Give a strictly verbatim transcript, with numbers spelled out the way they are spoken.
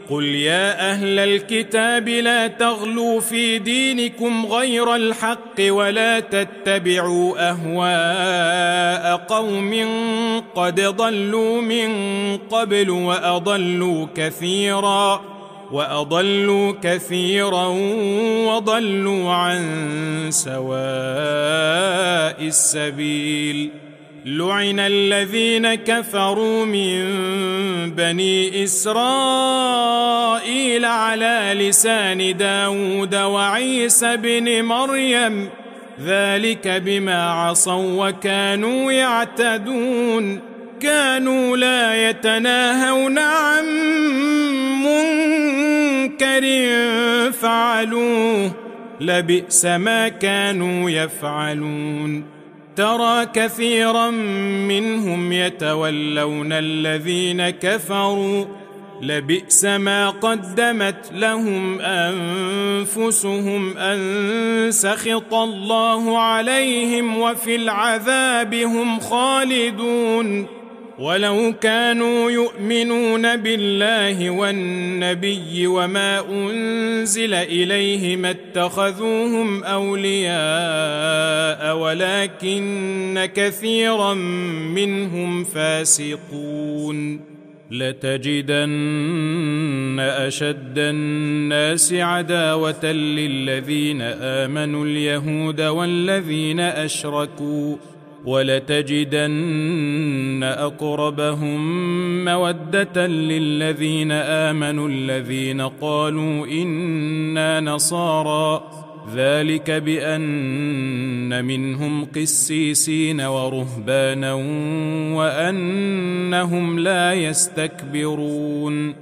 قل يا أهل الكتاب لا تغلوا في دينكم غير الحق ولا تتبعوا أهواء قوم قد ضلوا من قبل وأضلوا كثيرا وأضلوا كثيرا وضلوا عن سواء السبيل. لعن الذين كفروا من بني إسرائيل على لسان داود وعيسى بن مريم ذلك بما عصوا وكانوا يعتدون كانوا لا يتناهون عن منكر فعلوه لبئس ما كانوا يفعلون. ترى كثيرا منهم يتولون الذين كفروا لبئس ما قدمت لهم أنفسهم أن سخط الله عليهم وفي العذاب هم خالدون. ولو كانوا يؤمنون بالله والنبي وما أنزل إليه ما اتخذوهم أولياء ولكن كثيرا منهم فاسقون. لتجدن أشد الناس عداوة للذين آمنوا اليهود والذين أشركوا ولتجدن أقربهم مودة للذين آمنوا الذين قالوا إنا نصارى ذلك بأن منهم قسيسين ورهبانا وأنهم لا يستكبرون.